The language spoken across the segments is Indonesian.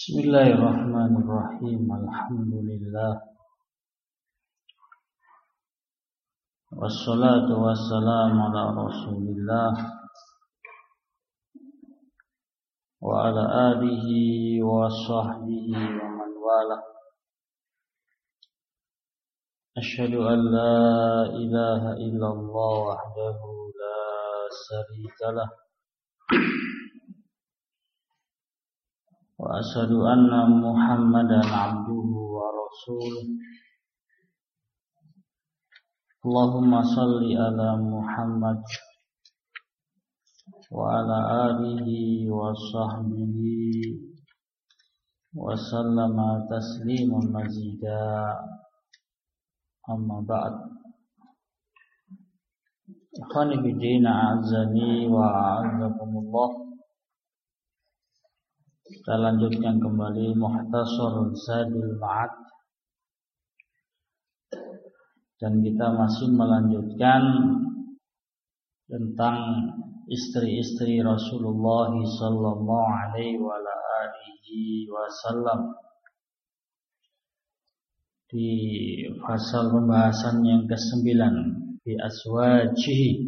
Bismillahirrahmanirrahim. Alhamdulillah. Wassalatu wassalamu ala Rasulillah wa ala alihi wa sahbihi wa man wala. Asyhadu an la ilaha illallah wahdahu la syarikalah wa asyhadu anna Muhammadan abduhu wa rasuluh. Allahumma salli ala Muhammad wa ala alihi wa sahbihi wa sallama tasliman mazida. Amma ba'd. Ikhwani fi din, a'azzani wa a'azzakumullah. Kita lanjutkan kembali Mukhtasar Zadul Ma'ad, dan kita masih melanjutkan tentang istri-istri Rasulullah sallallahu alaihi wa alihi wasallam di pasal pembahasan yang ke-9 di aswajihi.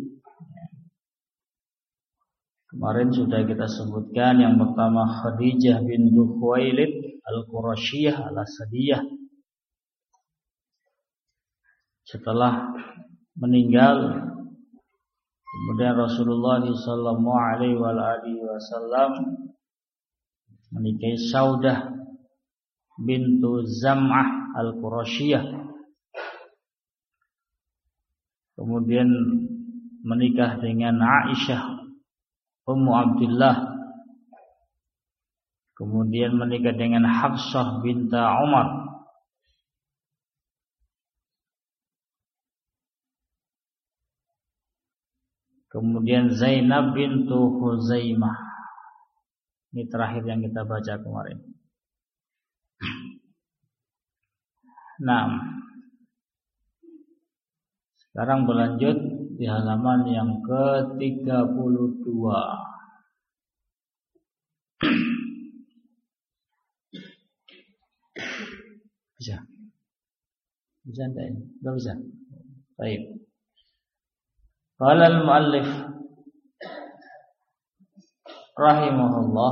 Kemarin sudah kita sebutkan yang pertama Khadijah bintu Khuwailid Al-Qurasyiyah Al-Asadiyah. Setelah meninggal, kemudian Rasulullah sallallahu alaihi wasallam menikahi Saudah bintu Zam'ah Al-Qurasyiyah. Kemudian menikah dengan Aisyah Ummu Abdullah. Kemudian menikah dengan Hafsah binta Umar. Kemudian Zainab bintu Khuzaimah. Ini terakhir yang kita baca kemarin. Nah, sekarang berlanjut di halaman yang ke-32. Bisa? Bisa enggak ini? Enggak bisa. Baik. Qala al-muallif rahimahullah,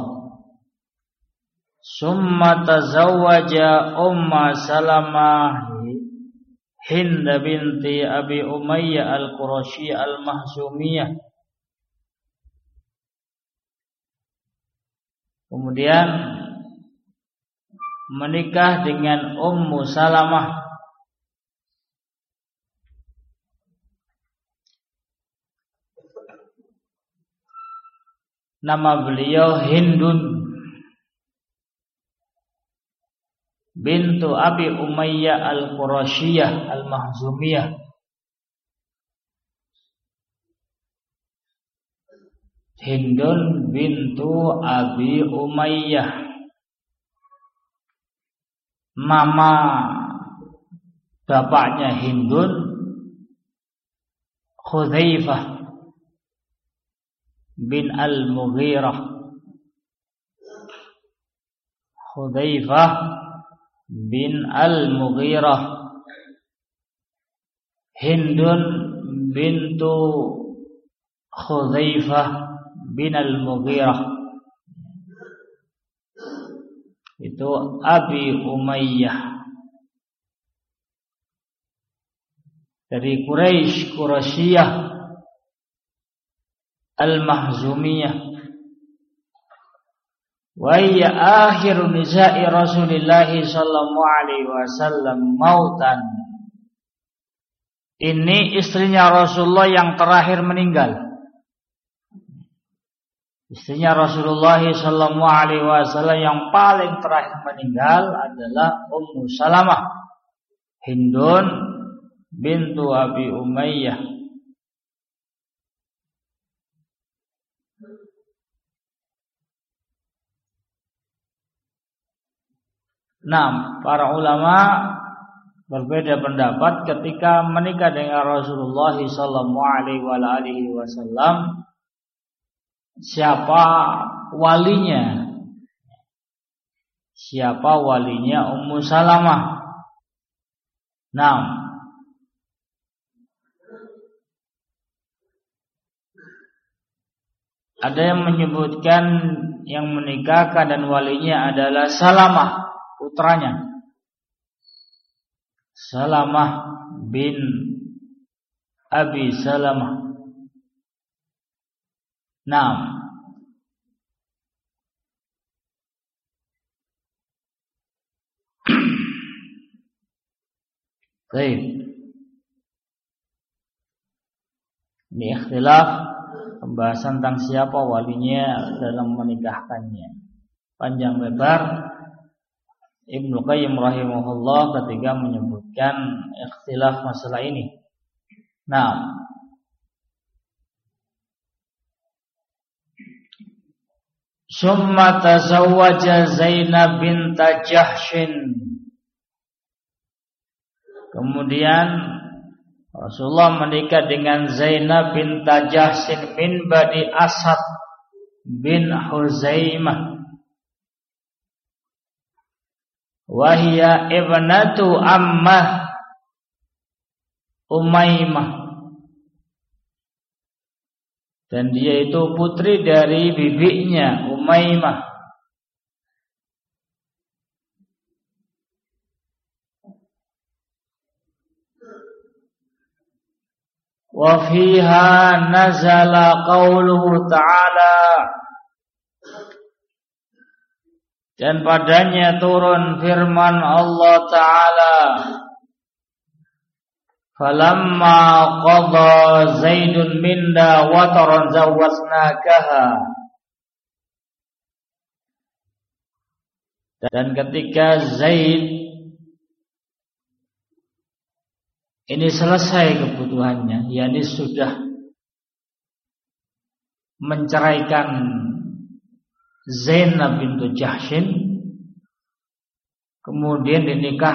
summa tazawwaja Umma Salamah Hind binti Abi Umayyah Al-Qurasyiyah Al-Mahzumiyah. Kemudian menikah dengan Ummu Salamah nama beliau Hindun bintu Abi Umayyah Al-Qurasyiyah Al-Mahzumiyah. Hindun bintu Abi Umayyah. Nama bapaknya Hindun Hudzaifah bin Al-Mughirah. Hudzaifah bin Al-Mughirah. Hindun bintu Hudzaifah bin Al-Mughirah itu Abi Umayyah dari Qurasyiyah Al-Mahzumiyah. Wa hiya akhiru nisa'i Rasulillah sallallahu alaihi wasallam mautan. Ini istrinya Rasulullah yang terakhir meninggal. Istrinya Rasulullah sallallahu alaihi wasallam yang paling terakhir meninggal adalah Ummu Salamah Hindun bintu Abi Umayyah. Nah, para ulama berbeda pendapat ketika menikah dengan Rasulullah sallallahu alaihi wasallam. Siapa walinya? siapa walinya Ummu Salamah. Nah, ada yang menyebutkan yang menikahkan dan walinya adalah Salamah, putranya. Salamah bin Abi Salamah. Naam. Baik. Ini ikhtilaf pembahasan tentang siapa walinya dalam menikahkannya. Panjang lebar Ibnu Qayyim rahimahullah ketika menyebutkan ikhtilaf masalah ini. Nah, summa tazawwaja Zainab bint Jahshin. Kemudian Rasulullah menikah dengan Zainab bint Jahshin min Bani Asad bin Huzaimah. Wahia ibnatu ammah Umaymah, dan dia itu putri dari bibinya Umaymah. Wa fiha nazala qauluhu ta'ala, dan padanya turun firman Allah Ta'ala, falamma qadha Zaidun minna wataran zawwasnakaha. Dan ketika Zaid ini selesai kebutuhannya, yakni sudah menceraikan Zainab bintu Jahshin, kemudian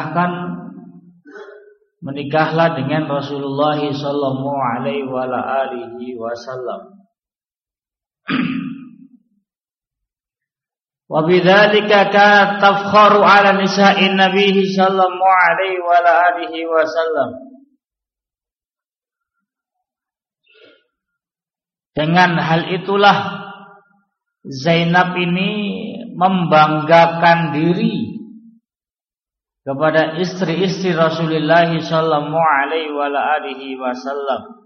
menikahlah dengan Rasulullah sallallahu alaihi wasallam. Wa bidzalika kanat tafkharu ala nisa'in nabiy sallallahu alaihi wasallam. Dengan hal itulah Zainab ini membanggakan diri kepada istri-istri Rasulullah sallallahu alaihi wasallam.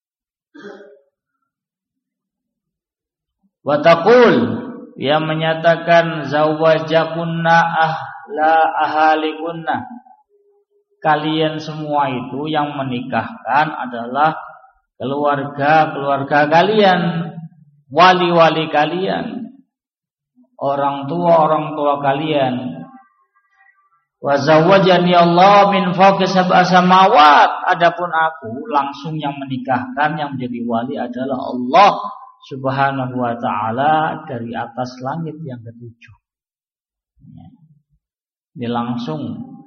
Wa taqul, dia menyatakan zawajakunna ahla ahalikunna, kalian semua itu yang menikahkan adalah keluarga kalian, wali-wali kalian, orang tua kalian. Wa zawwajani Allah min fawqi sab'a samawat, adapun aku langsung yang menikahkan, yang menjadi wali adalah Allah Subhanahu wa taala dari atas langit yang ketujuh. Ini langsung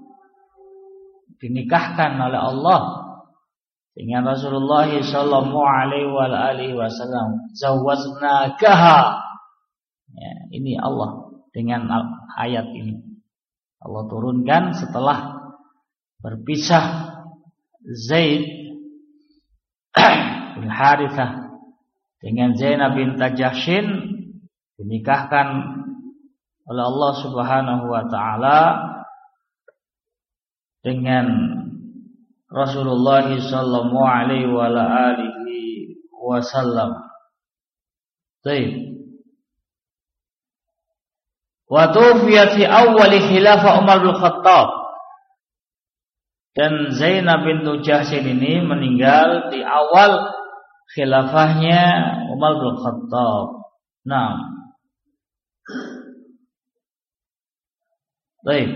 dinikahkan oleh Allah dengan Rasulullah sallallahu alaihi wasallam. Zawwaznakaha. Ya, ini Allah dengan ayat ini Allah turunkan setelah berpisah Zaid bin Harithah dengan Zainab bint Jahshin, dinikahkan oleh Allah Subhanahu wa taala dengan Rasulullah sallallahu alaihi wasallam. Baik. Wa tuwfiyat fi awwal khilafah Umar bin Khattab. Dan Zainab bintu Jahshin ini meninggal di awal khilafahnya Umar bin Khattab. Nah. Baik.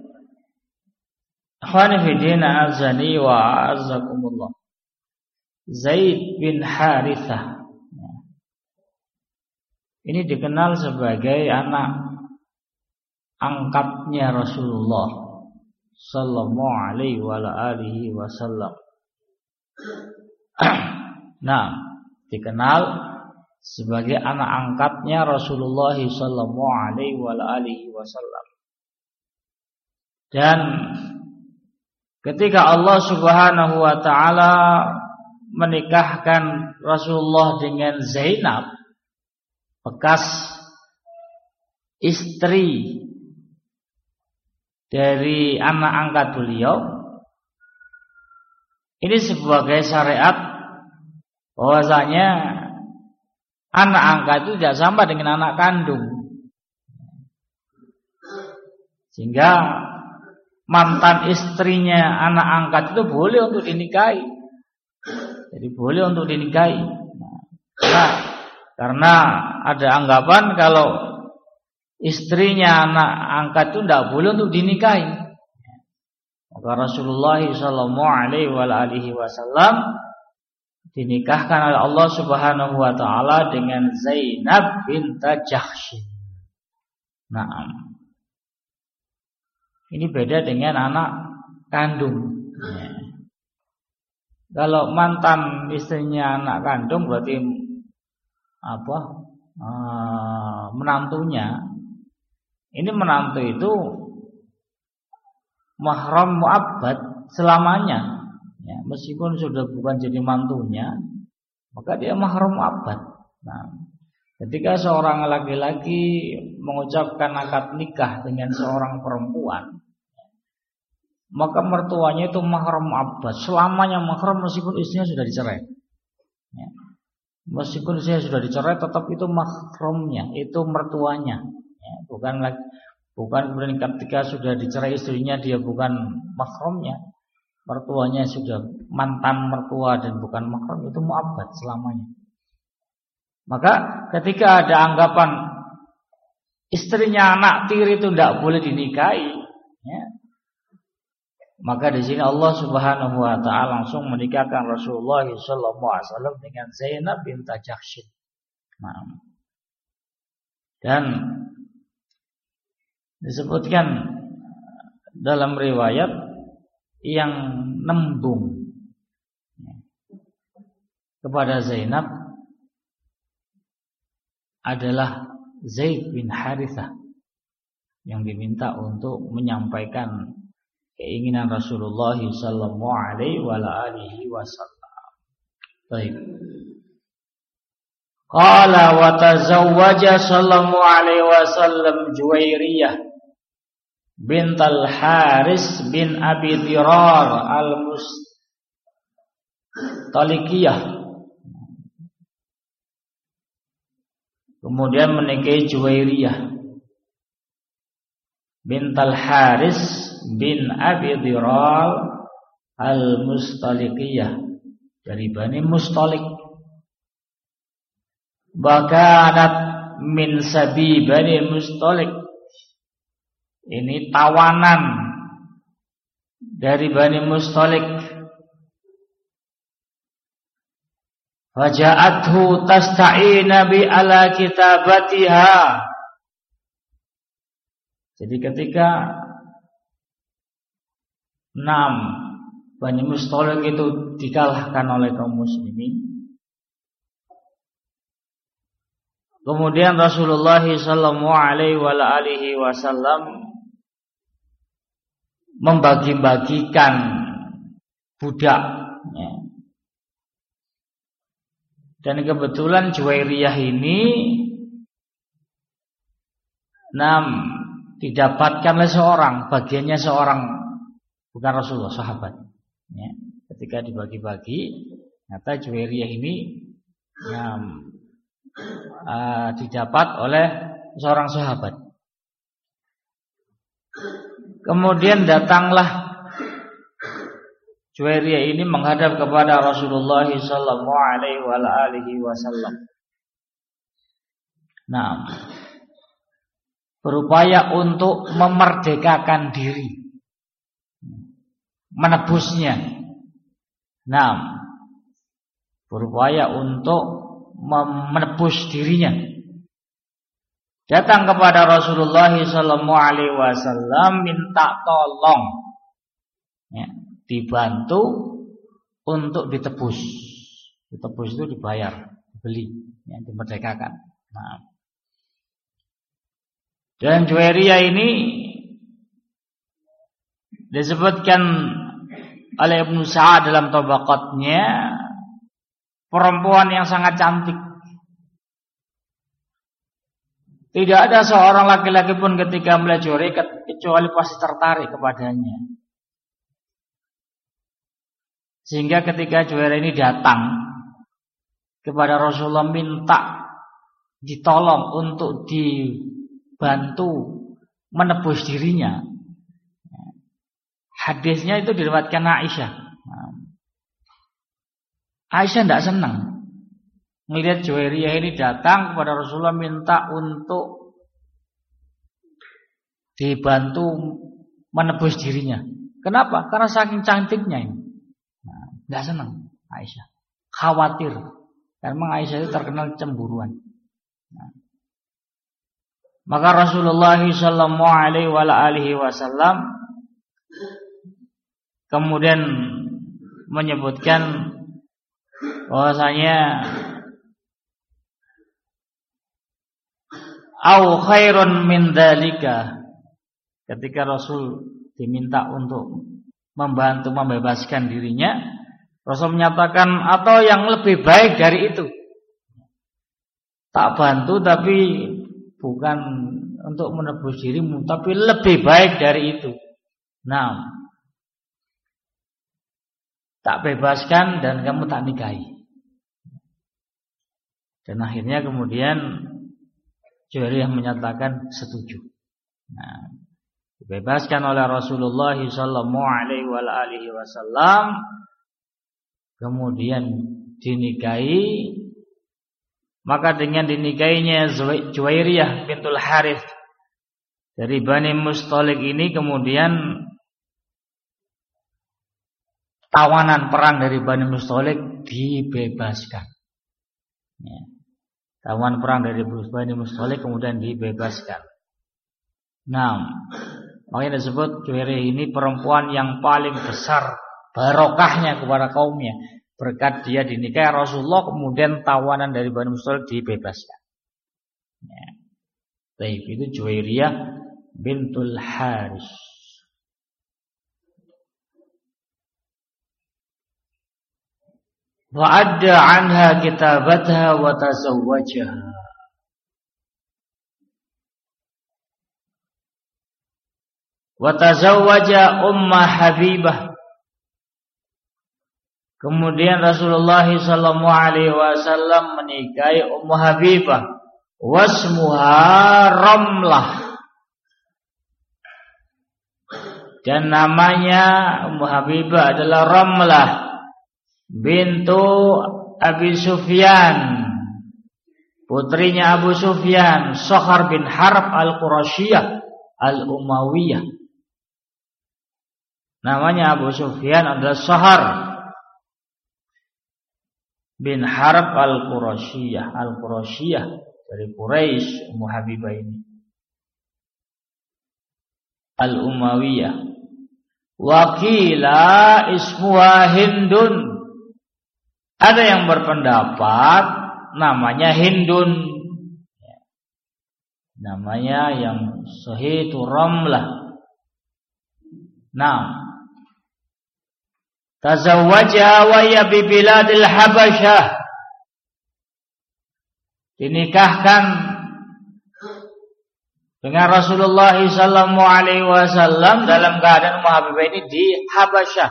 Akhwani fi din azani wa azzakumullah. Zaid bin Harithah ini dikenal sebagai anak angkatnya Rasulullah sallallahu alaihi wasallam. Nah, dikenal sebagai anak angkatnya Rasulullah sallallahu alaihi wasallam. Dan ketika Allah Subhanahu wa taala menikahkan Rasulullah dengan Zainab, bekas istri dari anak angkat beliau, ini sebagai syariat bahwasanya anak angkat itu tidak sama dengan anak kandung. Sehingga mantan istrinya anak angkat itu boleh untuk dinikahi. Jadi boleh untuk dinikahi. Karena ada anggapan kalau istrinya anak angkat itu tidak boleh untuk dinikahi. Maka Rasulullah SAW dinikahkan oleh Allah Subhanahu wa taala dengan Zainab binta Jahsy. Nah, ini beda dengan anak kandung. Kalau mantan istrinya anak kandung berarti menantunya. Ini menantu itu mahram mu'abbad selamanya. Ya, meskipun sudah bukan jadi mantunya, maka dia mahram mu'abbad. Nah, ketika seorang laki-laki mengucapkan akad nikah dengan seorang perempuan, maka mertuanya itu mahram mu'abbad, selamanya mahram meskipun istrinya sudah dicerai. Ya. Meskipun istrinya sudah dicerai, tetap itu mahramnya, itu mertuanya. Ya, bukan kemudian ketika sudah dicerai istrinya dia bukan mahramnya, mertuanya sudah mantan mertua dan bukan mahram, itu mu'abbad selamanya. Maka ketika ada anggapan istrinya anak tiri itu tidak boleh dinikahi, ya, maka di sini Allah Subhanahu wa taala langsung menikahkan Rasulullah SAW dengan Zainab binta Jahsy. Nah, dan disebutkan dalam riwayat yang nembung kepada Zainab adalah Zaid bin Harithah yang diminta untuk menyampaikan keinginan Rasulullah sallallahu alaihi wasallam. Baik. Qala wa tazawwaja sallallahu alaihi wasallam Juwairiyah bint al-Haris bin Abi Dirar al-Mustalikiyah. Kemudian menikahi Juwairiyah bint al-Haris bin Abi Dirar al-Mustalikiyah dari Bani Mustalik. Bakanat min sabi Bani Mustalik. Ini tawanan dari Bani Mustalik. Faja'athu tasta'ina bi ala kitabatiha. Jadi ketika Bani Mustalik itu dikalahkan oleh kaum muslimin, kemudian Rasulullah sallallahu alaihi wasallam membagi-bagikan budak, ya. Dan kebetulan Juwairiyah ini didapatkan oleh seorang, bagiannya seorang, bukan Rasulullah, sahabat. Ya. Ketika dibagi-bagi, ternyata Juwairiyah ini didapat oleh seorang sahabat. Kemudian datanglah Juwairiyah ini menghadap kepada Rasulullah sallallahu alaihi wasallam. Berupaya untuk memerdekakan diri, menebusnya. Berupaya untuk menebus dirinya. Datang kepada Rasulullah sallallahu alaihi wasallam minta tolong, ya, dibantu untuk ditebus. Ditebus itu dibayar, dibeli, ya, dimerdekakan. Dan Juwairiyah ini disebutkan oleh Ibnu Sa'ad dalam Tabaqatnya, perempuan yang sangat cantik. Tidak ada seorang laki-laki pun ketika melihat Juwairiyah kecuali pasti tertarik kepadanya. Sehingga ketika Juwairiyah ini datang kepada Rasulullah minta ditolong untuk dibantu menebus dirinya. Hadisnya itu diriwayatkan Aisyah. Aisyah tidak senang melihat Juwairiyah ini datang kepada Rasulullah minta untuk dibantu menebus dirinya. Kenapa? Karena saking cantiknya ini. Tidak senang Aisyah. Khawatir. Karena memang Aisyah itu terkenal cemburuan. Maka Rasulullah SAW kemudian menyebutkan bahwasanya au khairun min dzalika, ketika Rasul diminta untuk membantu membebaskan dirinya, Rasul menyatakan atau yang lebih baik dari itu. Tak bantu tapi bukan untuk menebus dirimu, tapi lebih baik dari itu. Nah, tak bebaskan dan kamu tak nikahi. Dan akhirnya kemudian Juwairiyah menyatakan setuju. Nah, dibebaskan oleh Rasulullah SAW, kemudian dinikahi. Maka dengan dinikahinya Juwairiyah bintul Harith dari Bani Mustalik ini, kemudian tawanan perang dari Bani Mustalik dibebaskan. Ya. Tawanan perang dari Bani Mustalik kemudian dibebaskan. Nah, makanya disebut Juwairiyah ini perempuan yang paling besar barokahnya kepada kaumnya. Berkat dia dinikahi Rasulullah, kemudian tawanan dari Bani Mustalik dibebaskan. Ya. Baik, itu Juwairiyah bintul Harith. Wa adda anha kitabatha wa tazawwajaha. Wa tazawwaja Ummah Habibah. Kemudian Rasulullah SAW menikahi Ummu Habibah, wasmuha Ramlah, dan namanya Ummu Habibah adalah Ramlah bintu Abi Sufyan, putrinya Abu Sufyan, Sohar bin Harb al-Qurashiyah al-Umayyah. Namanya Abu Sufyan adalah Sohar bin Harb al-Qurashiyah dari Quraisy. Ummu Habibah ini al-Umayyah. Wakila ismuha Hindun, ada yang berpendapat namanya Hindun, namanya yang sahih itu Ramlah. Nah, tazawwaja wa ya bi biladil Habasyah, dinikahkan dengan Rasulullah SAW dalam keadaan Ummu Habibah ini di Habasyah,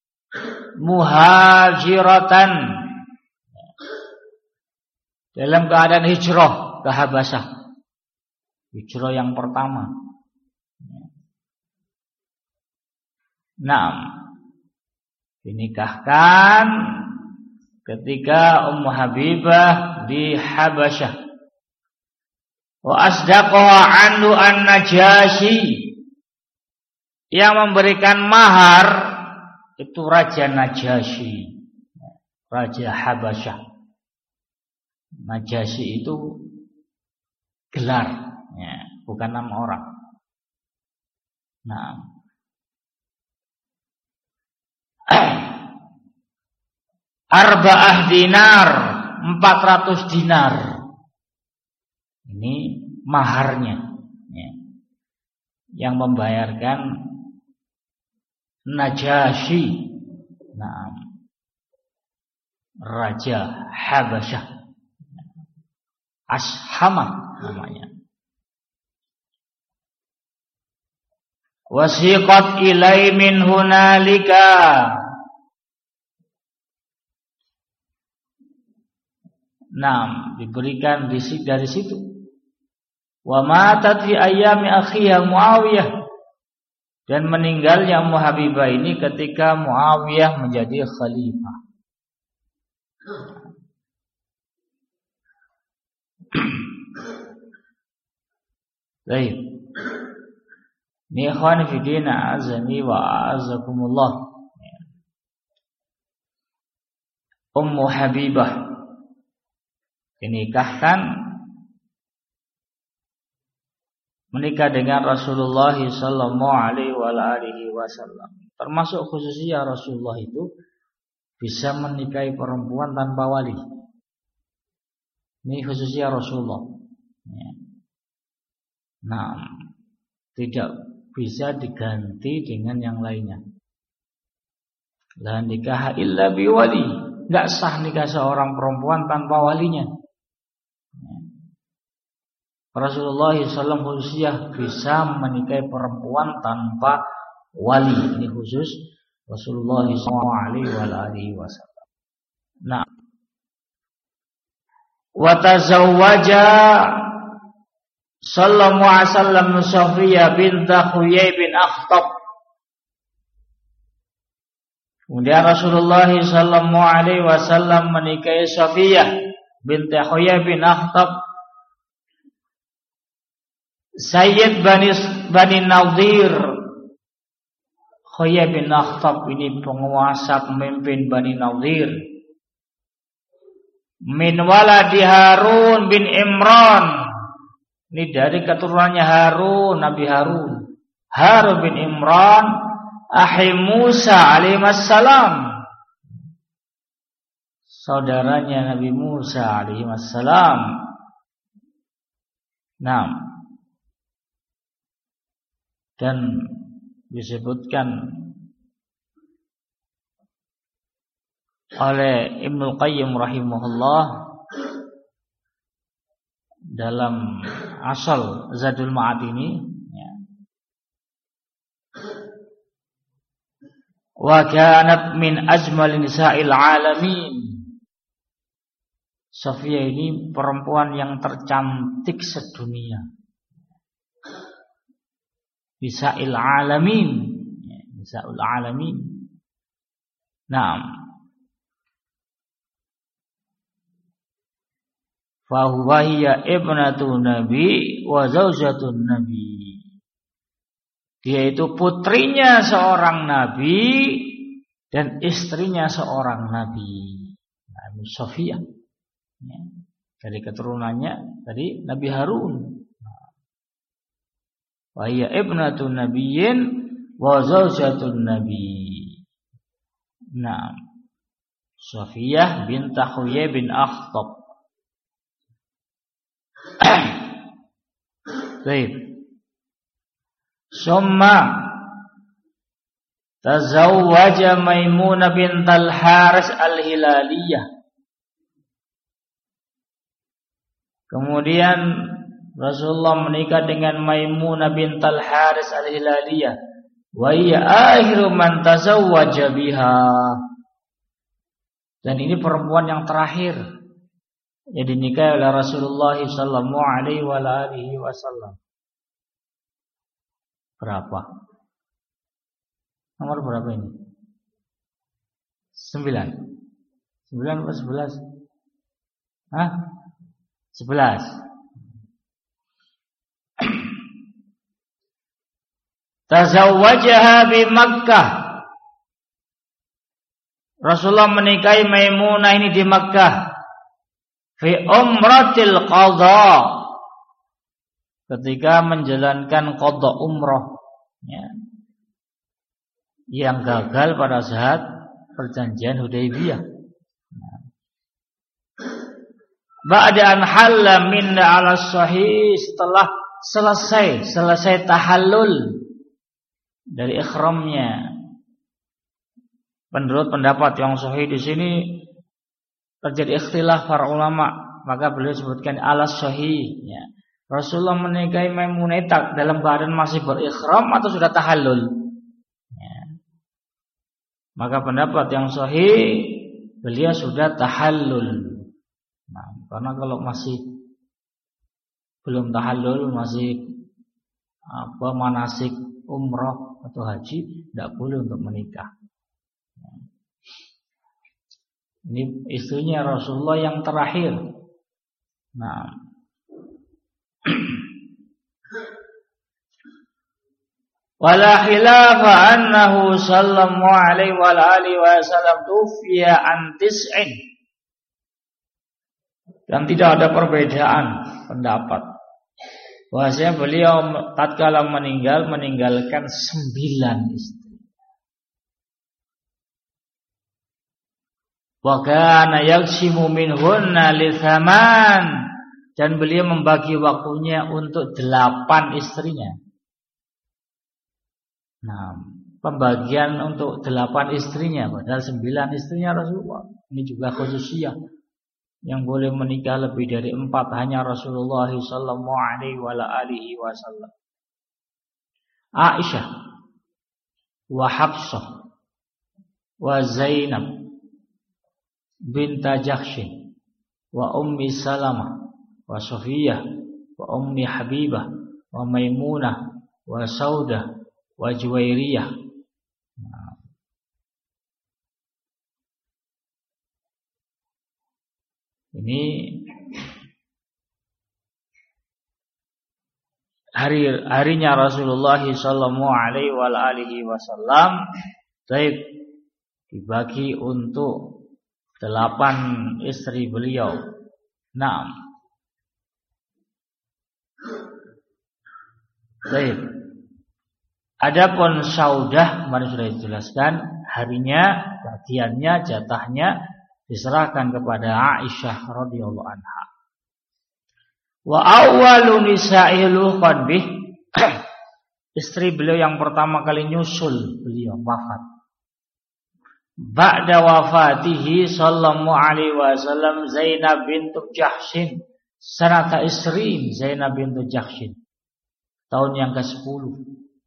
muhajiratan, dalam keadaan hijrah ke Habasyah, hijrah yang pertama. Nah, dinikahkan ketika Ummu Habibah di Habasyah. Wa asdaqaha anhu an-Najasyi, yang memberikan mahar itu Raja Najasyi, Raja Habasyah. Najasyi itu gelar, ya, bukan nama orang. Nah, arba'ah dinar, 400 dinar. Ini maharnya, ya, yang membayarkan Najasyi. Nah, Raja Habasyah. Ashama namanya. Wasiqat ilai min hunalika. Nah, diberikan dari situ. Wa matat fi ayyami akhiha Muawiyah. Dan meninggalnya Ummu Habibah ini ketika Muawiyah menjadi khalifah. Baik. Ini ikhwan fi din azani wa a'azzakumullah. Ummu Habibah menikah dengan Rasulullah sallallahu alaihi wasallam. Termasuk khususnya Rasulullah itu bisa menikahi perempuan tanpa wali. Ini khususnya Rasulullah. Nah, tidak bisa diganti dengan yang lainnya. La nikah illa biwali. Enggak sah nikah seorang perempuan tanpa walinya. Rasulullah SAW khususnya bisa menikahi perempuan tanpa wali. Ini khusus Rasulullah SAW. Nah, wa tazawwaja sallallahu alaihi wasallam Safiyah bint Huyai bin Akhtab. Kemudian Rasulullah sallallahu alaihi wasallam menikahi Safiyah bint Huyai bin Akhtab, Sayyid Bani Nadir. Huyai bin Akhtab ini penguasa pemimpin Bani Nadir. Min waladi Harun bin Imran. Ini dari keturunannya Harun, Nabi Harun. Harun bin Imran, Ahi Musa alaihissalam. Saudaranya Nabi Musa alaihissalam. Nah, dan disebutkan oleh Ibnu Qayyim rahimahullah dalam asal Zadul Ma'ad ini, ya. Wa kanat min ajmal nisa'il alamin. Safiyah ini perempuan yang tercantik sedunia. Nisa'il alamin, ya, nisa'ul alamin. Naam. Fahuwa hiya ibnatu Nabi wa zaujatun Nabi. Dia itu putrinya seorang Nabi dan istrinya seorang Nabi. Nabi Safiyah. Ya. Dari keturunannya dari Nabi Harun. Wa hiya ibnatu Nabiyyin wa zaujatun Nabi. Nah, Safiyah bint Huyai bin Akhtab. Baik. Summa tazawwaja Maimunah bintal Haris al-Hilaliyah. Kemudian Rasulullah menikah dengan Maimunah bintal Haris al-Hilaliyah. Wa hiya akhiru man tazawwaja biha. Dan ini perempuan yang terakhir yang dinikahi oleh Rasulullah sallallahu alaihi wasallam. Berapa? Nomor berapa ini? 9. 9 atau 11? Hah? 11. Tazawwajaha bi Makkah. Rasulullah menikahi Maimunah ini di Makkah. Fi umratil qadha, ketika menjalankan qadha umrah, ya, yang gagal pada saat perjanjian Hudaybiyah. Ba'da an halla minna 'ala sahih, setelah selesai tahallul dari ihramnya Menurut pendapat yang sahih di sini terjadi ikhtilaf para ulama, maka beliau sebutkan alas sahih. Ya. Rasulullah menikahi Maimunah dalam keadaan masih berikhram atau sudah tahallul. Ya. Maka pendapat yang sahih beliau sudah tahallul. Nah, karena kalau masih belum tahallul, masih manasik umrah atau haji, tidak boleh untuk menikah. Ini istrinya Rasulullah yang terakhir. Nah, wala khilafa annahu sallallahu alaihi wa alihi wasallam tufiya an tis'in. Dan tidak ada perbedaan pendapat bahwasanya beliau tatkala meninggalkan 9 istri. Wa kana yaksimu minhunna li 8, dan beliau membagi waktunya untuk 8 istrinya. Nah, pembagian untuk 8 istrinya padahal 9 istrinya Rasulullah. Ini juga khususiyah. Yang boleh menikah lebih dari 4 hanya Rasulullah sallallahu alaihi wasallam. Aisyah wa Hafsah wa Zainab binta Jahsy wa Ummi Salamah wa Safiyah wa Ummi Habibah wa Maimunah wa Saudah wa Juwairiyah. Ini harinya Rasulullah sallallahu alaihi wasallam dibagi untuk 8 istri beliau. Naam. Baik. Adapun Saudah, kemarin sudah dijelaskan, harinya, bagiannya, jatahnya diserahkan kepada Aisyah radhiyallahu anha. Wa awwalu nisa'il qadbih, istri beliau yang pertama kali nyusul beliau wafat. Ba'da wafatihi sallallahu alaihi wasallam Zainab bintu Jahsy, sanata isrin, Zainab bintu Jahsy, tahun yang ke-10.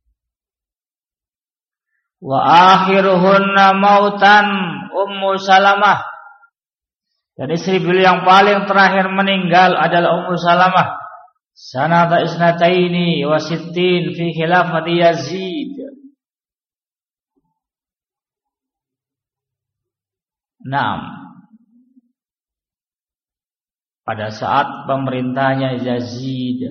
Wa akhiruhunna mautan Ummu Salamah, dan istri beliau yang paling terakhir meninggal adalah Ummu Salamah, sanata isnataini wa sittin fi khilafati Yazid. Naam, pada saat pemerintahnya Yazid.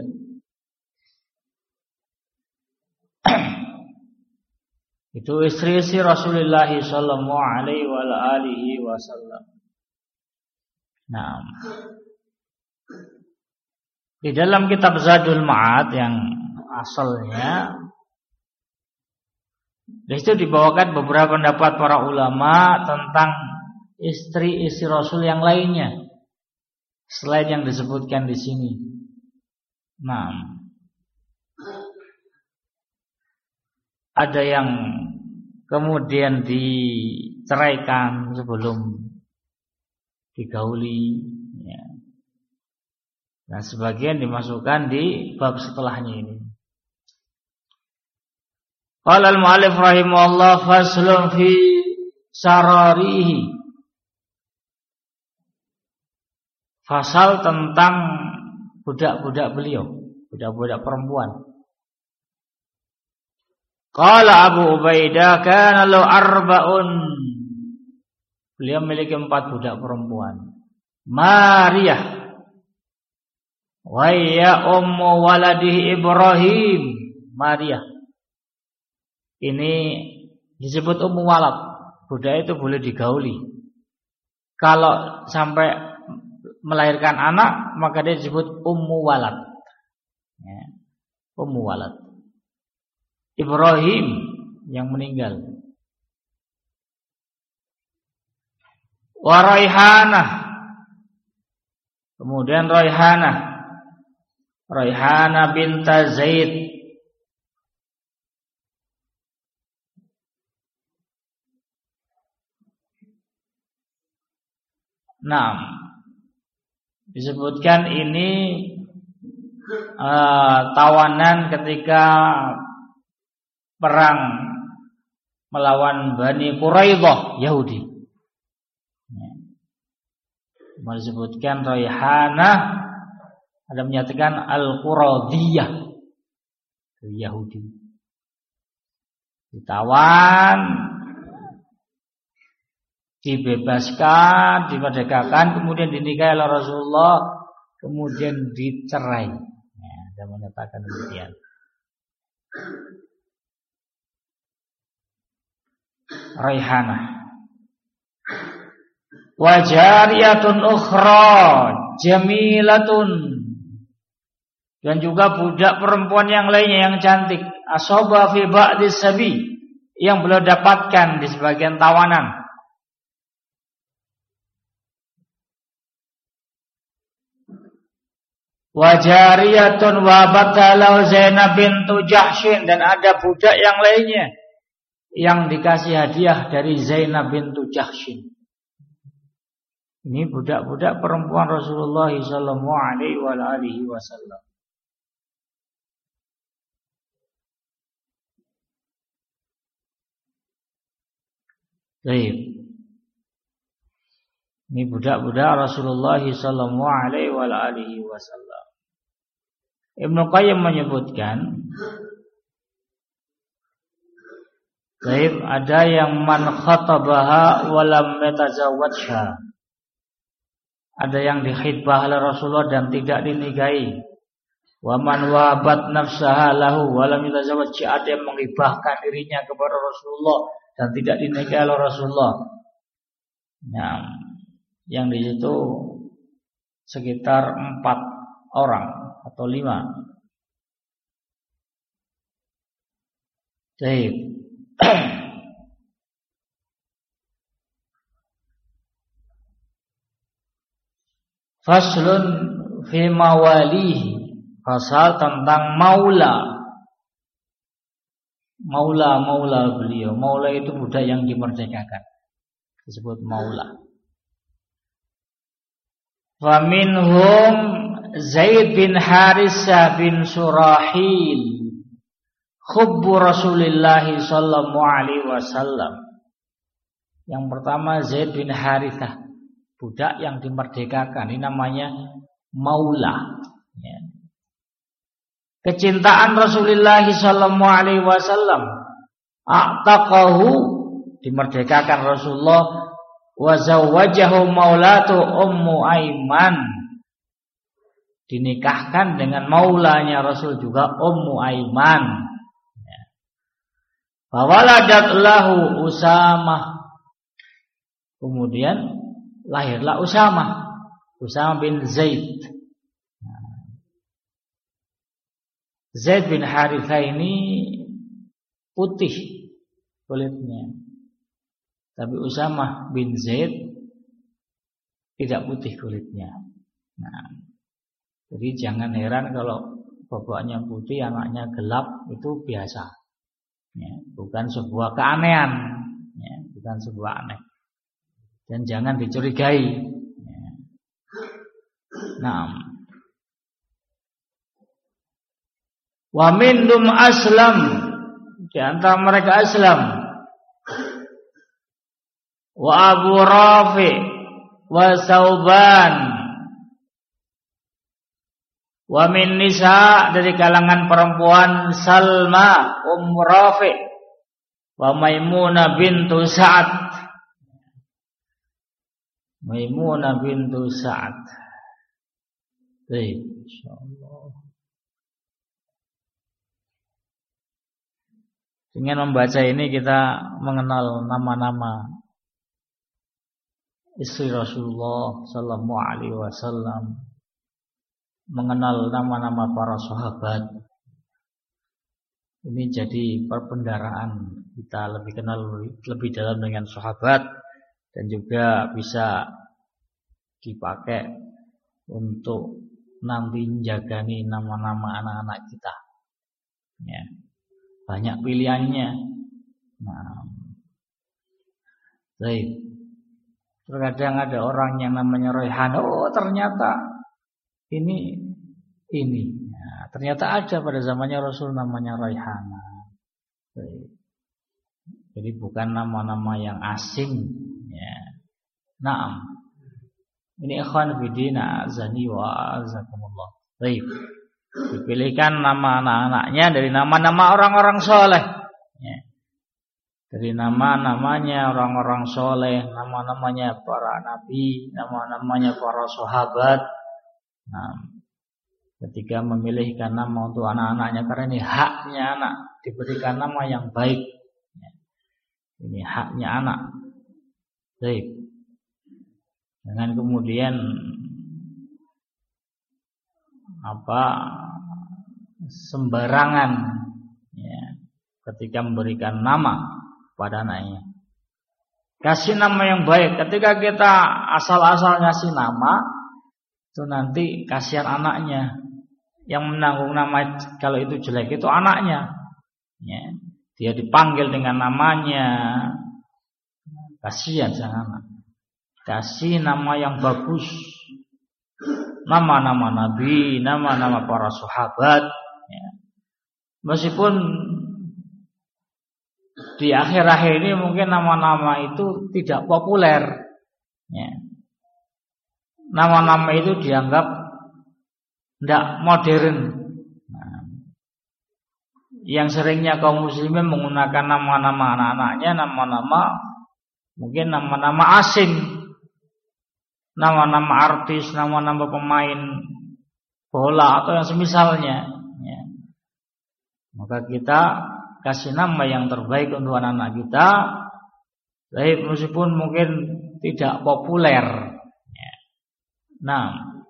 Itu istri-istri Rasulullah sallallahu alaihi wasallam. Naam. Di dalam kitab Zadul Ma'ad yang asalnya, di situ dibawakan beberapa pendapat para ulama tentang istri-istri Rasul yang lainnya selain yang disebutkan di sini. Nah, ada yang kemudian diceraikan sebelum digauli, ya. Nah, sebagian dimasukkan di bab setelahnya ini. Qala al-mu'allif rahimahullah faslun fi sararihi. Fasal tentang budak-budak beliau, budak-budak perempuan. Qala Abu Ubaidah kana lahu arba'un. Beliau memiliki 4 budak perempuan. Maryah wa ya ummu waladihi Ibrahim. Maryah ini disebut ummu walad. Budak itu boleh digauli. Kalau sampai melahirkan anak, maka dia disebut ummu walad. Ya, ummu walad. Ibrahim yang meninggal. Wa Raihanah. Kemudian Raihanah binta Zaid. Nah, disebutkan ini tawanan ketika perang melawan Bani Quraidah Yahudi. Disebutkan Raihanah, ada menyatakan Al-Quradiyah Yahudi. Ditawan, dibebaskan, dimerdekakan, kemudian dinikahi oleh Rasulullah, kemudian dicerai. Ya, dia menyatakan demikian. Raihanah. Wa jariyatun ukhra jamilatun, dan juga budak perempuan yang lainnya yang cantik, asaba fi ba'di sabi, yang beliau dapatkan di sebagian tawanan. Wa jariyatun wa batalau Zainab bintu Jahshin, dan ada budak yang lainnya yang dikasih hadiah dari Zainab bintu Jahshin. Ini budak-budak perempuan Rasulullah sallallahu alaihi wasallam. Baik. Ini budak-budak Rasulullah sallallahu alaihi wasallam. Ibnu Qayyim menyebutkan, baik, ada yang man khatabaha wa lam yatazawwajha. Ada yang dikhidbah oleh Rasulullah dan tidak dinikahi. Wa man wabat nafsaha lahu wa lam yatazawwaj. Ada yang menghibahkan dirinya kepada Rasulullah dan tidak dinikahi oleh Rasulullah. Nah, yang di situ sekitar 4 orang atau 5. Baik. Faslun fi mawalihi, pasal tentang maula. Maula beliau. Maula itu budak yang dimerdekakan, disebut maula. Wa minhum Zaid bin Harisah bin Surahil, khubbu Rasulillah sallallahu alaihi wasallam. Yang pertama Zaid bin Harithah, budak yang dimerdekakan. Ini namanya maula. Ya. Kecintaan Rasulullah sallallahu alaihi wasallam, a'taqahu, dimerdekakan Rasulullah, wa zawwajahu maulatu Ummu Aiman, dinikahkan dengan maulanya Rasul juga Ummu Aiman. Ya. Fawaladat lahu Usamah, kemudian lahirlah Usamah bin Zaid. Zaid bin Harithah ini putih kulitnya, tapi Usamah bin Zaid tidak putih kulitnya. Nah, jadi jangan heran kalau bapaknya putih, anaknya gelap, itu biasa. Ya, bukan sebuah keanehan, ya, bukan sebuah aneh. Dan jangan dicurigai. Nah, wa minhum aslam, di antara mereka Aslam, wa Abu Rafi, wa Sauban, wa min nisa, dari kalangan perempuan Salma Rafi, wa Maimunah bintu Sa'ad. Maimunah bintu Sa'ad. Baik, insyaallah. Dengan membaca ini kita mengenal nama-nama istri Rasulullah sallallahu alaihi wasallam, mengenal nama-nama para sahabat. Ini jadi perbendaharaan kita lebih kenal lebih dalam dengan sahabat, dan juga bisa dipakai untuk nanti menjagani nama-nama anak-anak kita. Ya. Banyak pilihannya. Nah, baik. Terkadang ada orang yang namanya Raihan, oh ternyata ini. Nah, ternyata ada pada zamannya Rasul namanya Raihana. Jadi bukan nama-nama yang asing. Ya. Naam. Ini ikhwan fillah azani wa azakumullah. Baik. Dipilihkan nama anak-anaknya dari nama-nama orang-orang soleh. Ya. Dari nama-namanya orang-orang soleh, nama-namanya para nabi, nama-namanya para sahabat. Nah, ketika memilihkan nama untuk anak-anaknya, karena ini haknya anak, diberikan nama yang baik. Ini haknya anak. Baik. Jangan kemudian sembarangan ya, ketika memberikan nama pada anaknya. Kasih nama yang baik. Ketika kita asal-asal ngasih nama, itu nanti kasihan anaknya. Yang menanggung nama kalau itu jelek itu anaknya. Ya. Dia dipanggil dengan namanya. Kasihan sang anak. Kasih nama yang bagus. Nama-nama nabi, nama-nama para sahabat. Ya. Meskipun di akhir-akhir ini mungkin nama-nama itu tidak populer. Ya. Nama-nama itu dianggap tidak modern. Nah, yang seringnya kaum muslimin menggunakan nama-nama anak-anaknya, mungkin nama-nama asing, nama-nama artis, nama-nama pemain bola atau yang semisalnya. Ya. Maka kita kasih nama yang terbaik untuk anak-anak kita, baik meskipun mungkin tidak populer. Ya. Nah,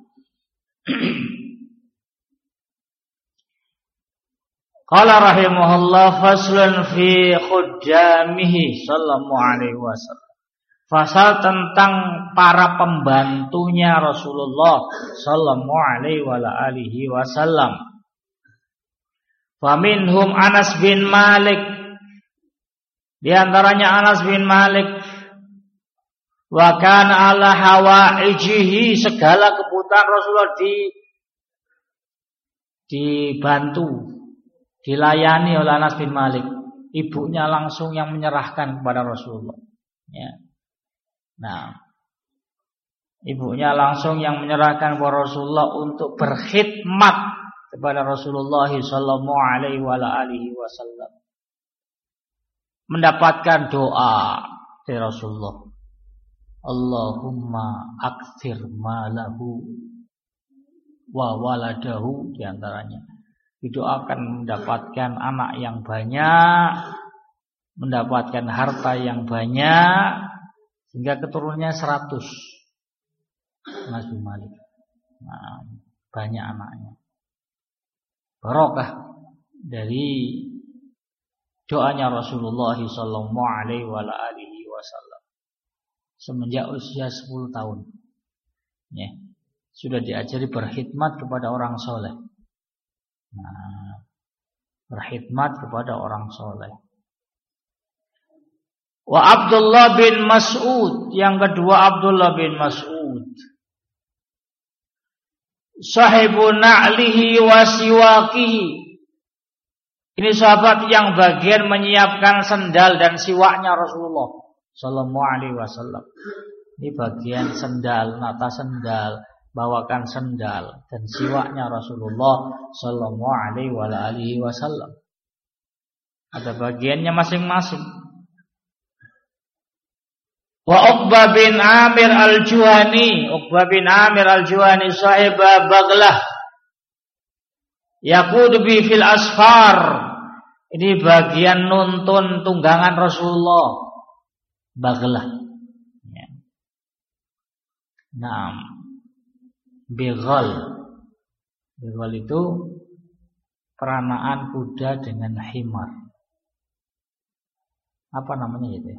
qala rahimahullah faslun fi khuddamihi sallallahu alaihi wasallam. Fasal tentang para pembantunya Rasulullah sallallahu alaihi wasallam. Faminhum Anas bin Malik. Di antaranya Anas bin Malik. Wa kana ala hawaijihi, segala kebutuhan Rasulullah dibantu, dilayani oleh Anas bin Malik. Ibunya langsung yang menyerahkan kepada Rasulullah. Ya. Nah, ibunya langsung yang menyerahkan kepada Rasulullah untuk berkhidmat kepada Rasulullah sallallahu alaihi wasallam, mendapatkan doa dari Rasulullah. Allahumma aktsir malahu wa waladahu, diantaranya didoakan mendapatkan anak yang banyak, mendapatkan harta yang banyak, sehingga keturunannya 100. Nabi Malik. Nah, banyak anaknya. Barokah dari doanya Rasulullah sallallahu alaihi wasallam. Semenjak usia 10 tahun. Ya, sudah diajari berkhidmat kepada orang soleh. Nah, berkhidmat kepada orang soleh. Wa Abdullah bin Mas'ud, yang kedua Abdullah bin Mas'ud. Sahibu na'lihi wa siwakihi. Ini sahabat yang bagian menyiapkan sendal dan siwaknya Rasulullah sallallahu alaihi wasallam. Ini bagian sendal, nata sendal, bawakan sendal dan siwaknya Rasulullah sallallahu alaihi wasallam. Ada bagiannya masing-masing. Wa Uqbah bin Amir al-Juhani. Uqbah bin Amir al-Juhani sahibah baglah yaqudu bi fil asfar. Ini bagian nuntun tunggangan Rasulullah. Baglah. Ya. Naam. Bighal. Bighal itu peranaan kuda dengan himar. Apa namanya itu?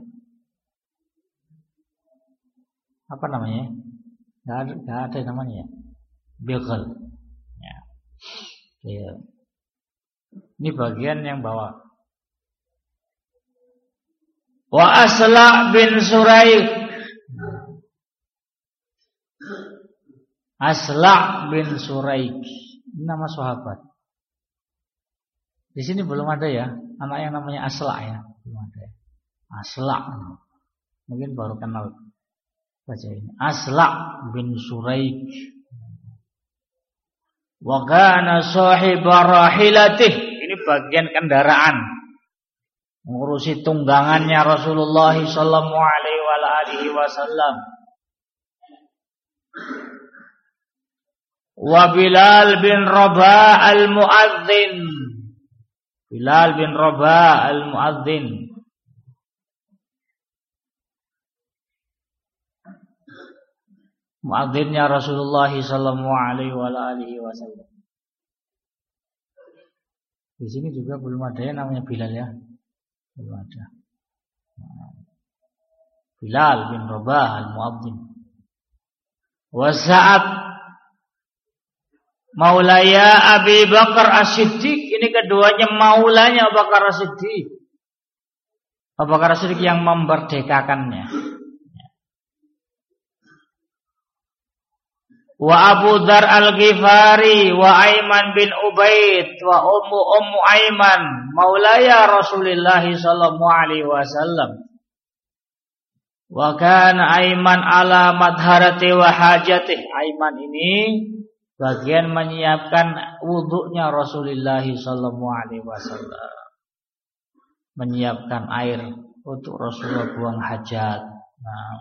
Apa namanya? Gak ada namanya ya. Bighal. Ya. Ya. Ini bagian yang bawa. Wa Asla bin Suraik. Asla' bin Suraik. Ini nama sahabat. Di sini belum ada ya anak yang namanya Asla' ya, belum ada. Asla'. Mungkin baru kenal baca ini. Asla' bin Suraik. Wa kana sahiba rahilatih. Ini bagian kendaraan. Mengurusi tunggangannya Rasulullah sallallahu alaihi wasallam. Wa Bilal bin Rabah al-muadzin. Bilal bin Rabah al-muadzin. Muadzinnya Rasulullah sallallahu alaihi wasallam. Di sini juga belum ada yang namanya Bilal ya. Belum ada. Bilal bin Rabah al-muadzin. Wa Sa'ad maulaya Abi Bakar As-Siddiq. Ini keduanya maulanya Abu Bakar As-Siddiq. Abu Bakar As-Siddiq yang memerdekakannya. Wa Abu Dzar Al-Ghifari wa Aiman bin Ubaid wa Ummu Aiman maulaya Rasulullah sallallahu alaihi wasallam. Wa kana Aiman ala madharati wa hajatih. Aiman ini bagian menyiapkan wuduknya Rasulullah sallallahu alaihi wasallam. Menyiapkan air untuk Rasulullah buang hajat. Nah,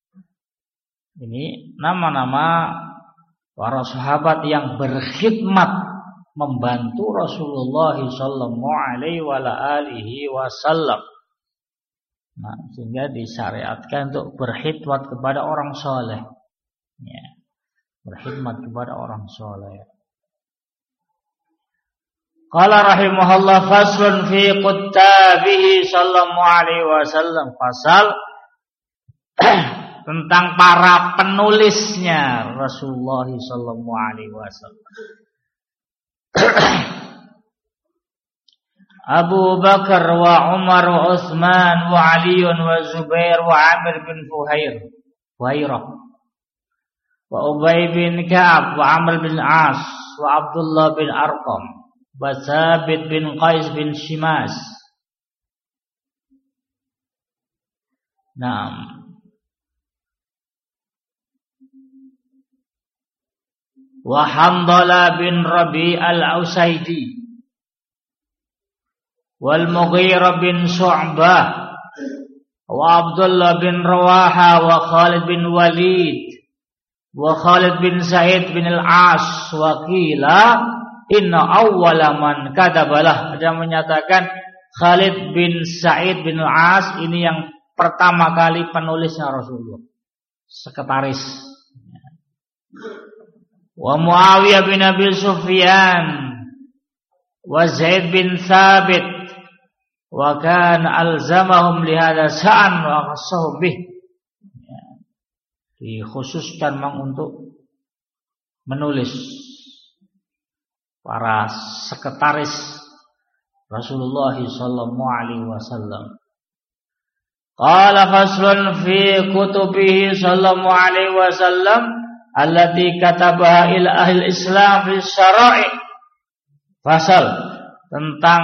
ini nama-nama para sahabat yang berkhidmat membantu Rasulullah sallallahu alaihi wasallam. Nah, sehingga disyariatkan untuk berkhidmat kepada orang soleh. Ya, berkhidmat kepada orang soleh. Qala rahimahullah faslun fi quttabihi sallallahu alaihi wasallam. Fasal tentang para penulisnya Rasulullah sallallahu alaihi wasallam. Abu Bakar wa Umar wa Utsman wa Ali wa Zubair wa Amir bin Fuhairah wa Ubay bin Ka'ab wa Amr bin As wa Abdullah bin Arqam wa Thabit bin Qais bin Shimas. Naam. Wa Hamdalah bin Rabi' al-Ausaidi wal Mughirah bin Syu'bah wa Abdullah bin Rawaha wa Khalid bin Walid wa Khalid bin Sa'id bin al-As wa qila inna awwala man katabalah. Ada menyatakan Khalid bin Sa'id bin al-As ini yang pertama kali penulisnya Rasulullah, sekretaris. Wa Muawiyah bin Abi Sufyan wa Zaid bin Thabit wa kana alzamahum li hadha sa'an wa khassahum bih. Dikhususkan untuk menulis para sekretaris Rasulullah sallallahu alaihi wasallam. Qala faslun fi kutubihi sallallahu alaihi wasallam allati katabaha ila ahli Islam fi syara'i. Fasal tentang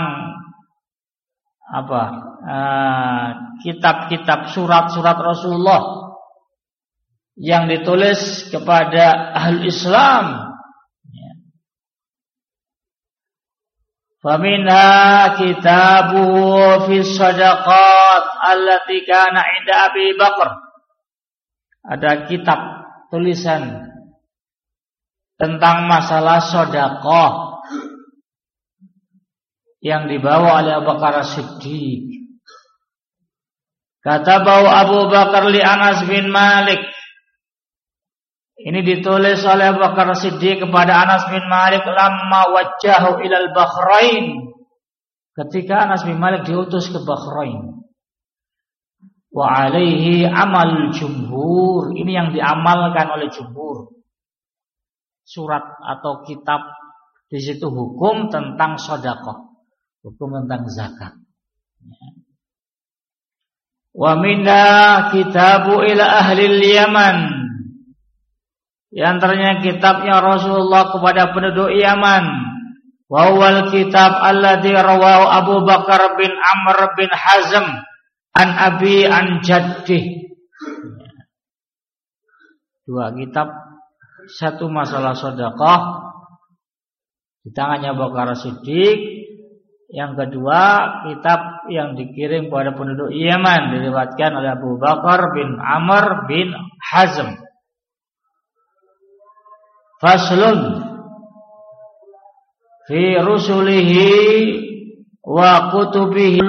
kitab-kitab surat-surat Rasulullah yang ditulis kepada ahli Islam. Faminha kitabuhu fi shadaqat allati kana 'inda Abi Bakar. Ada kitab tulisan tentang masalah sedekah yang dibawa oleh Abu Bakar As-Siddiq. Kata bahwa Abu Bakar li Anas bin Malik. Ini ditulis oleh Abu Bakar As-Siddiq kepada Anas bin Malik lamma wajjahu ilal Bahrain. Ketika Anas bin Malik diutus ke Bahrain. Wa alaihi amal jumhur. Ini yang diamalkan oleh jumhur. Surat atau kitab di situ hukum tentang sedekah, hukum tentang zakat. Wa minna kitabu ila ahli Yaman. Di antaranya kitabnya Rasulullah kepada penduduk Yaman. Wa huwal kitab alladzi rawahu Abu Bakar bin Amr bin Hazm an abi an jaddih. Dua kitab, satu masalah sedekah di tangannya Abu Bakar Siddiq, yang kedua kitab yang dikirim kepada penduduk Yaman diriwayatkan oleh Abu Bakar bin Amr bin Hazm. Faslun fi rusulihi wa kutubihi,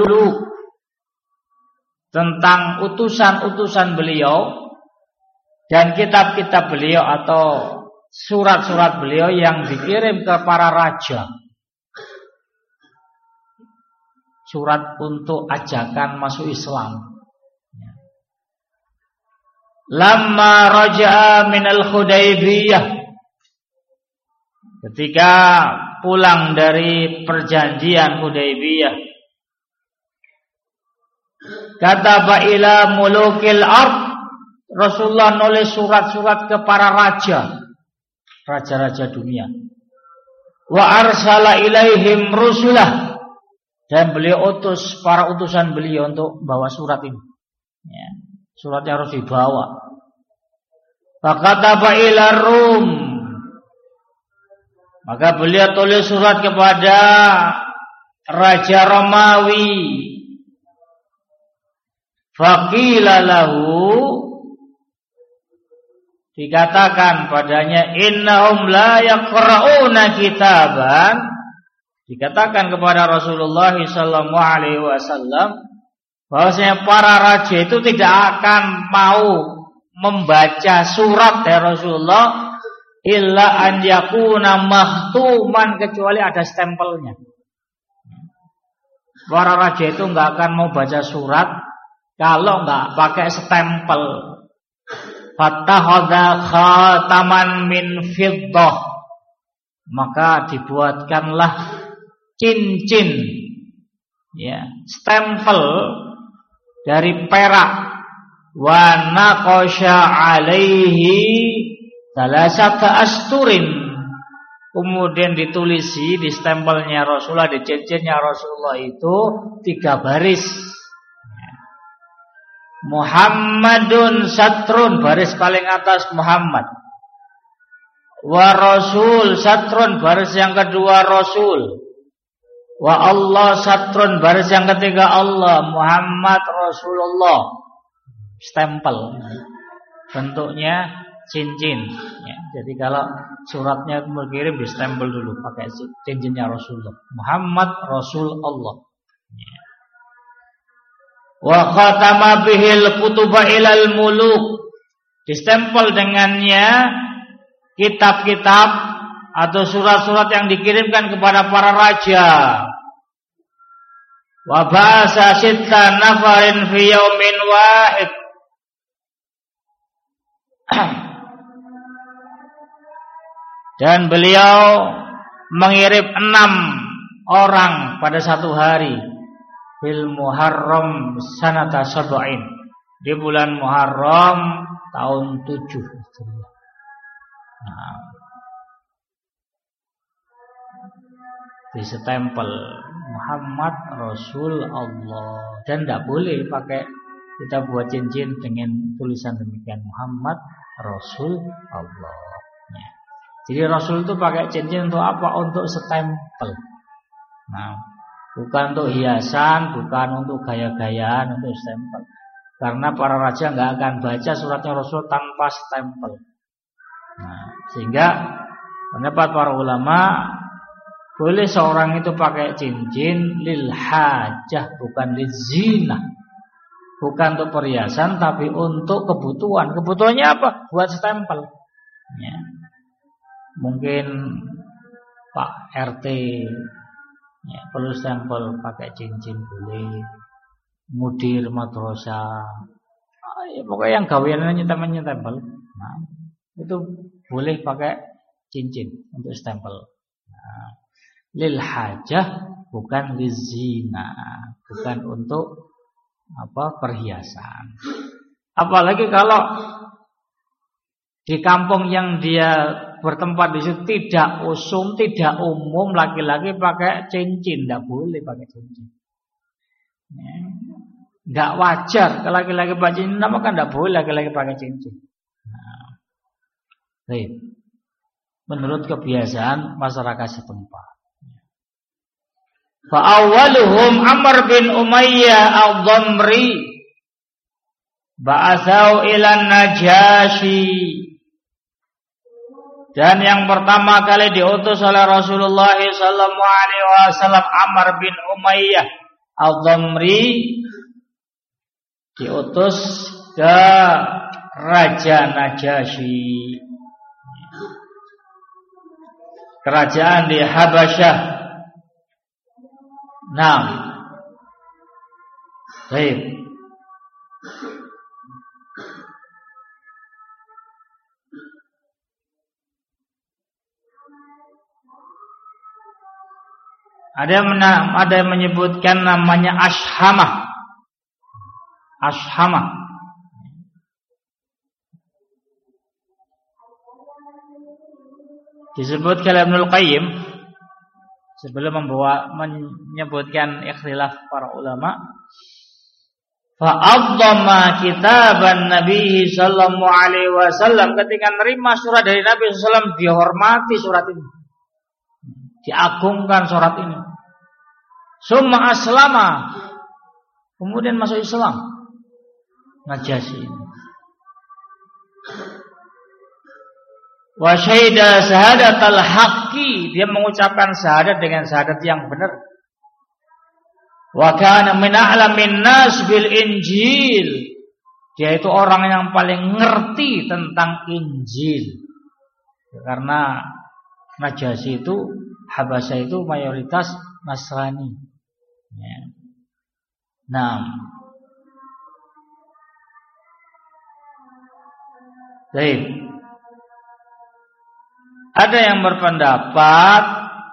tentang utusan-utusan beliau dan kitab-kitab beliau atau surat-surat beliau yang dikirim ke para raja. Surat untuk ajakan masuk Islam. Lamma raja'a minal Hudaybiyah, ketika pulang dari perjanjian Hudaybiyah, kataba ila mulukil ard, Rasulullah nulis surat-surat ke para raja-raja dunia. Wa arsala ilaihim rusulah, dan beliau utus para utusan beliau untuk bawa surat ini. Ya, suratnya harus dibawa. Fakataba ila Rum, maka beliau tulis surat kepada Raja Romawi. Faqila lahu, dikatakan padanya, innahum la yaqra'una kitaban, dikatakan kepada Rasulullah sallallahu alaihi wasallam bahwasanya para raja itu tidak akan mau membaca surat dari Rasulullah illa an yakuna mahtuman, kecuali ada stempelnya. Para raja itu enggak akan mau baca surat kalau enggak pakai stempel. Fattahadha khataman min fiddah, maka dibuatkanlah cincin, ya, stempel dari perak. Wa naqasha alaihi salasata asturin, kemudian ditulisi di stempelnya Rasulullah, di cincinnya Rasulullah itu 3 baris. Muhammadun satrun, baris paling atas Muhammad. Wa Rasul satrun, baris yang kedua Rasul. Wa Allah satrun, baris yang ketiga Allah. Muhammad Rasulullah, stempel, bentuknya cincin, ya. Jadi kalau suratnya berkirim di stempel dulu pakai cincinnya Rasulullah, Muhammad Rasul Allah, ya. Wa khatama bihil kutuba ilal muluk, distempel dengannya kitab-kitab atau surat-surat yang dikirimkan kepada para raja. Wa ba'asa sitta nafarin fi yaumin wahid, dan beliau mengirim 6 orang pada satu hari. Bil Muharram sanata sab'in, di bulan Muharram tahun 7. Nah, disestempel Muhammad Rasul Allah, dan tidak boleh pakai kita buat cincin dengan tulisan demikian, Muhammad Rasul Allah, ya. Jadi Rasul itu pakai cincin untuk apa? Untuk stempel. Nah, bukan untuk hiasan, bukan untuk gaya-gayaan, untuk stempel. Karena para raja nggak akan baca suratnya Rasul tanpa stempel. Nah, sehingga pendapat para ulama, boleh seorang itu pakai cincin lil hajah, bukan lil zina, bukan untuk perhiasan, tapi untuk kebutuhan. Kebutuhannya apa? Buat stempel, ya. Mungkin Pak RT, ya, perlu stempel, pakai cincin boleh. Mudir madrasah, ya, pokoknya yang gaweannya nyetempel. Nah, itu boleh pakai cincin untuk stempel. Nah, lil hajah, bukan lizina, bukan untuk apa, perhiasan. Apalagi kalau di kampung yang dia bertempat di situ tidak umum laki-laki pakai cincin, tidak boleh pakai cincin. Tidak wajar kalau laki-laki pakai cincin, kan tidak boleh laki-laki pakai cincin. Baik. Menurut kebiasaan masyarakat setempat. Fa awwaluhum Amr bin Umayyah al-Dhamri ba'atsau ila Najasyi. Dan yang pertama kali diutus oleh Rasulullah sallallahu alaihi wasallam Amr bin Umayyah al-Dhamri diutus ke Raja Najasyi, kerajaan di Habasyah. Baik. Ada yang menyebutkan namanya Ashhamah. Disebut oleh Ibnul Qayyim sebelum menyebutkan ikhtilaf para ulama. Fa'azzama kitaban Nabi sallallahu alaihi wasallam, ketika menerima surat dari Nabi sallallahu alaihi wasallam dihormati surat ini. Diagungkan surat ini. Summa aslama, kemudian masuk Islam Najasyi ini. Wa syahida syahadatal haqqi, dia mengucapkan syahadat dengan syahadat yang benar. Wa kana min a'lamin nas bil Injil, dia itu orang yang paling ngerti tentang Injil. Karena Najasyi itu, Habasyah itu mayoritas Nasrani. Baik. Ada yang berpendapat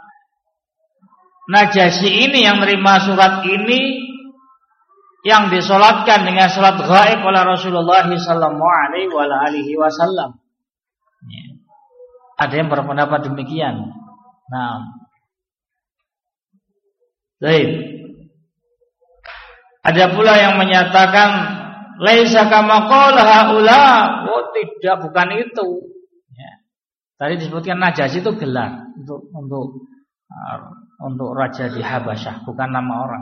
Najasyi ini yang menerima surat ini yang disolatkan dengan salat gaib oleh Rasulullah sallallahu alaihi wasallam. Ada yang berpendapat demikian. Baik. Ada pula yang menyatakan laisa kama qala haula, tidak, bukan itu. Tadi disebutkan Najasyi itu gelar untuk raja di Habasyah, bukan nama orang.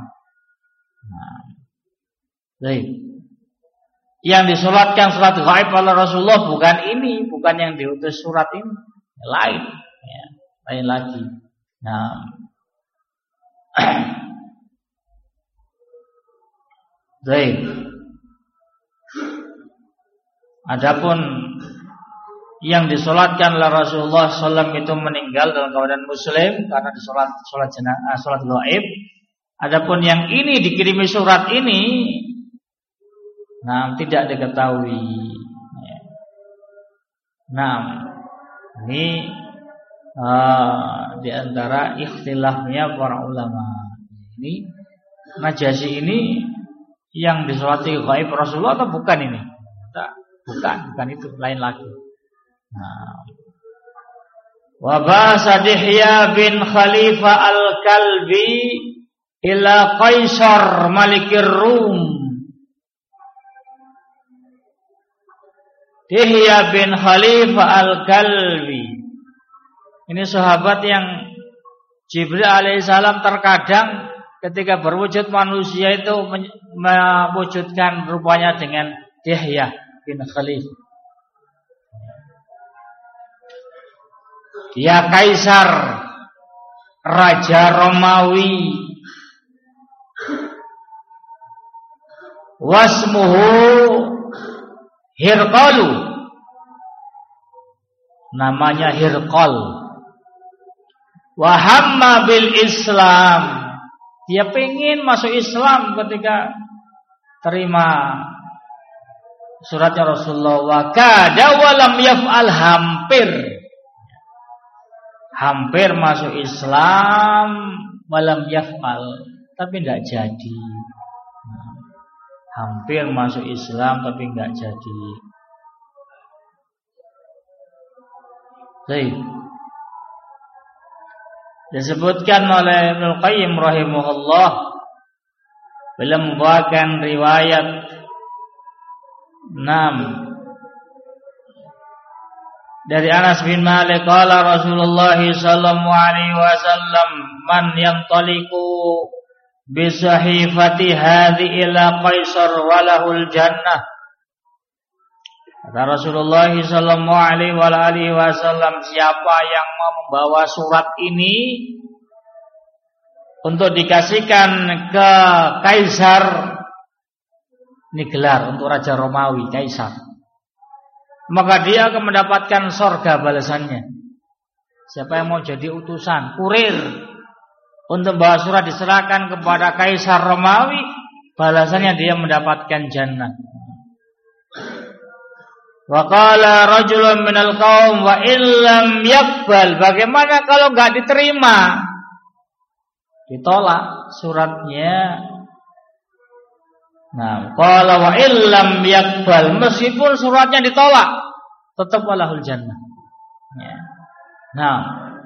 Baik. Yang disolatkan salat gaib oleh Rasulullah bukan ini, bukan yang diutus surat ini, lain lagi. Baik. Adapun yang disolatkan oleh Rasulullah SAW itu meninggal dalam keadaan Muslim karena disolat solat gaib. Adapun yang ini dikirimi surat ini, tidak diketahui. Ini di antara ikhtilafnya para ulama. Ini Najasyi ini yang disolati gaib Rasulullah atau bukan ini? Bukan itu, lain lagi. Wa ba'sa Dihya bin Khalifah al-Kalbi ila Qaisar Malikir Rum. Dihya bin Khalifah al-Kalbi ini sahabat yang Jibril alaihissalam terkadang ketika berwujud manusia itu mewujudkan rupanya dengan Dihya bin Khalifah. Dia kaisar, raja Romawi. Wasmuhu Hirqalu, namanya Hirqal. Wahamma bil Islam, dia pengen masuk Islam ketika terima suratnya Rasulullah. Wa kada walam yaf'al, hampir masuk Islam, walam yaf'al, tapi tidak jadi. Hampir masuk Islam tapi tidak jadi. Baik. Disebutkan oleh Ibnu Qayyim rahimahullah, beliau membawakan riwayat 6 dari Anas bin Malik, qala Rasulullah sallallahu alaihi wasallam, man yantaliqu bi sahifati hadhi ila Qaisar walahul jannah. Kata Rasulullah sallallahu alaihi wasallam, siapa yang mau membawa surat ini untuk dikasihkan ke Kaisar, ini gelar untuk Raja Romawi, Kaisar, maka dia akan mendapatkan surga balasannya. Siapa yang mau jadi utusan, kurir untuk membawa surat diserahkan kepada Kaisar Romawi, balasannya dia mendapatkan jannah. Wa qala rajulun minal qaum wa illam yaqbal, bagaimana kalau enggak diterima, ditolak suratnya. Nah, qala wa illam yaqbal, meskipun suratnya ditolak tetap walahul jannah. Ya. Nah,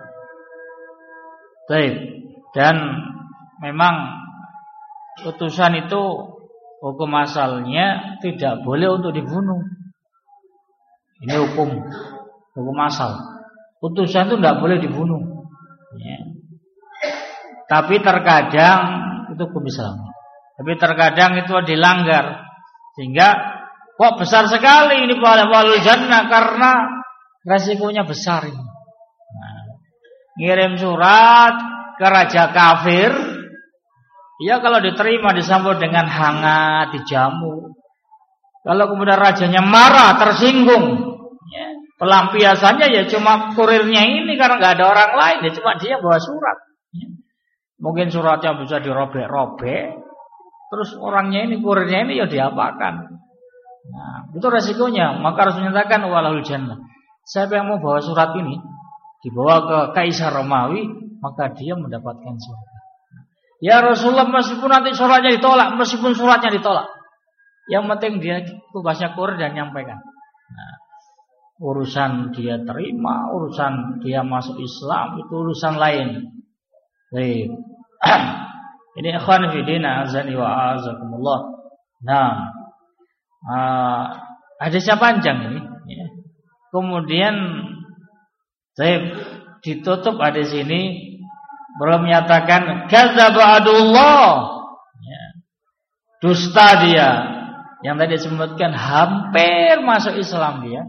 baik. Dan memang utusan itu hukum asalnya tidak boleh untuk dibunuh. Ini hukum asal. Utusan itu tidak boleh dibunuh. Ya. Tapi terkadang itu hukum Islam. Tapi terkadang itu dilanggar, sehingga kok besar sekali ini walul jannah, karena resikonya besar ini. Nah, ngirim surat ke raja kafir, ya kalau diterima disambut dengan hangat, dijamu. Kalau kemudian rajanya marah, tersinggung, ya, pelampiasannya ya cuma kurirnya ini, karena nggak ada orang lain, ya cuma dia bawa surat. Ya. Mungkin suratnya bisa dirobek-robek, terus orangnya ini, kurirnya ini ya diapakan. Nah, itu resikonya. Maka harus menyatakan walahul jannah. Siapa yang mau bawa surat ini dibawa ke Kaisar Romawi, maka dia mendapatkan surga. Ya Rasulullah, meskipun nanti suratnya ditolak, meskipun suratnya ditolak, yang penting dia tugasnya kurir dan nyampaikan. Nah, urusan dia terima, urusan dia masuk Islam, itu urusan lain. Baik. Ini ikhwan fillah azani wa azakumullah. Nah, hadisnya panjang ini. Ya. Kemudian saya ditutup hadis ini belum menyatakan kadzdzaba adullah. Ya. Dusta dia. Yang tadi disebutkan hampir masuk Islam dia.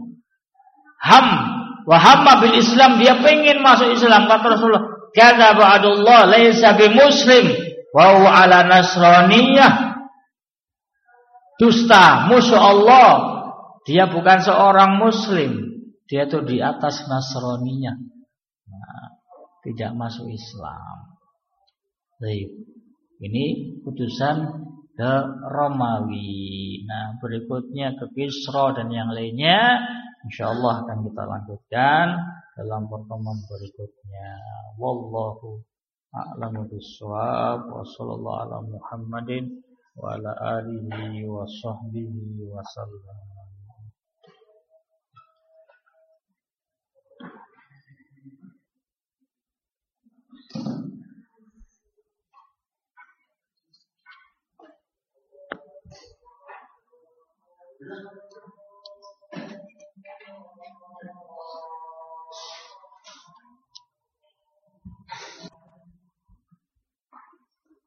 Wa hamma bil Islam, dia pengen masuk Islam. Kata Rasulullah, kadzdzaba adullah laisa bi muslim wa huwa ala nasraniyah. Dusta, musuh Allah, dia bukan seorang muslim, dia tuh di atas nasraninya. Nah, tidak masuk Islam. Baik. Ini putusan ke Romawi. Nah, berikutnya ke Kisra dan yang lainnya, insyaallah akan kita lanjutkan dalam pertemuan berikutnya. Wallahu a'lamu bissawab. Wa sallallahu ala Muhammadin wa ala alihi wa sahbihi wa sallam.